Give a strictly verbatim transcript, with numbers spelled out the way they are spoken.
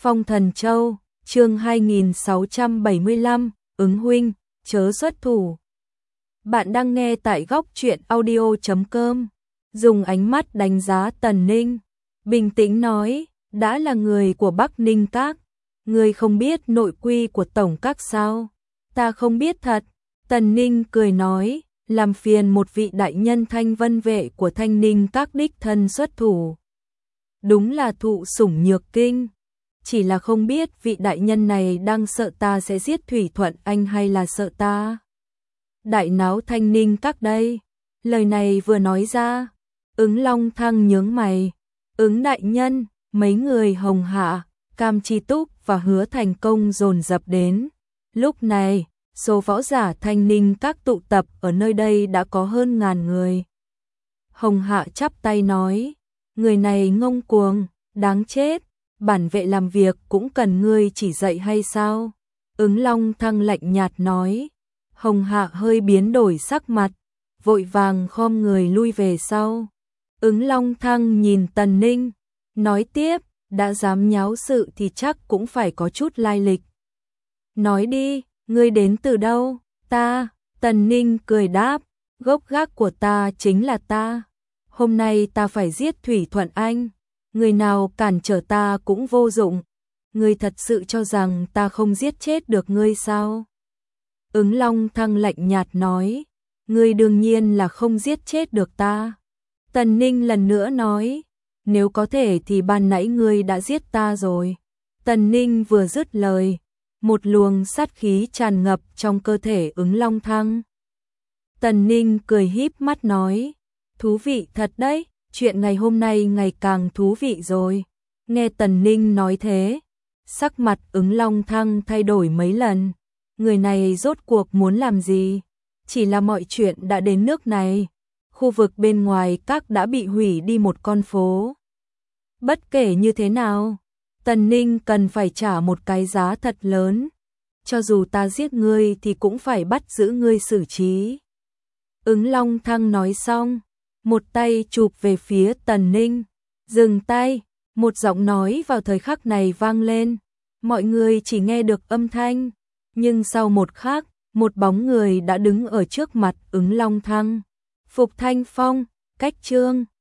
Phong Thần Châu, chương hai nghìn sáu trăm bảy mươi lăm, ứng huynh, chớ xuất thủ. Bạn đang nghe tại góc truyện audio chấm com. Dùng ánh mắt đánh giá Tần Ninh, bình tĩnh nói, đã là người của Bắc Ninh Các, người không biết nội quy của Tổng Các sao? Ta không biết thật. Tần Ninh cười nói, làm phiền một vị đại nhân Thanh Vân vệ của Thanh Ninh Các đích thân xuất thủ. Đúng là thụ sủng nhược kinh. Chỉ là không biết vị đại nhân này đang sợ ta sẽ giết Thủy Thuận Anh hay là sợ ta đại náo Thanh Ninh Các đây. Lời này vừa nói ra, Ứng Long Thăng nhướng mày. Ứng đại nhân, mấy người Hồng Hạ, Cam Chi Túc và Hứa Thành Công dồn dập đến. Lúc này, số võ giả Thanh Ninh Các tụ tập ở nơi đây đã có hơn ngàn người. Hồng Hạ chắp tay nói, người này ngông cuồng, đáng chết. Bản vệ làm việc cũng cần ngươi chỉ dạy hay sao? Ứng Long Thăng lạnh nhạt nói. Hồng Hạ hơi biến đổi sắc mặt, vội vàng khom người lui về sau. Ứng Long Thăng nhìn Tần Ninh, nói tiếp, đã dám nháo sự thì chắc cũng phải có chút lai lịch. Nói đi, ngươi đến từ đâu? Ta, Tần Ninh cười đáp, gốc gác của ta chính là ta. Hôm nay ta phải giết Thủy Thuận Anh. Người nào cản trở ta cũng vô dụng. Ngươi thật sự cho rằng ta không giết chết được ngươi sao? Ứng Long Thăng lạnh nhạt nói, ngươi đương nhiên là không giết chết được ta. Tần Ninh lần nữa nói, nếu có thể thì ban nãy ngươi đã giết ta rồi. Tần Ninh vừa dứt lời, một luồng sát khí tràn ngập trong cơ thể Ứng Long Thăng. Tần Ninh cười híp mắt nói, thú vị thật đấy. Chuyện ngày hôm nay ngày càng thú vị rồi. Nghe Tần Ninh nói thế, sắc mặt Ứng Long Thăng thay đổi mấy lần. Người này rốt cuộc muốn làm gì? Chỉ là mọi chuyện đã đến nước này. Khu vực bên ngoài các đã bị hủy đi một con phố. Bất kể như thế nào, Tần Ninh cần phải trả một cái giá thật lớn. Cho dù ta giết ngươi thì cũng phải bắt giữ ngươi xử trí. Ứng Long Thăng nói xong, một tay chụp về phía Tần Ninh. Dừng tay, một giọng nói vào thời khắc này vang lên. Mọi người chỉ nghe được âm thanh, nhưng sau một khắc, một bóng người đã đứng ở trước mặt Ứng Long Thăng. Phục Thanh Phong, Cách Trương.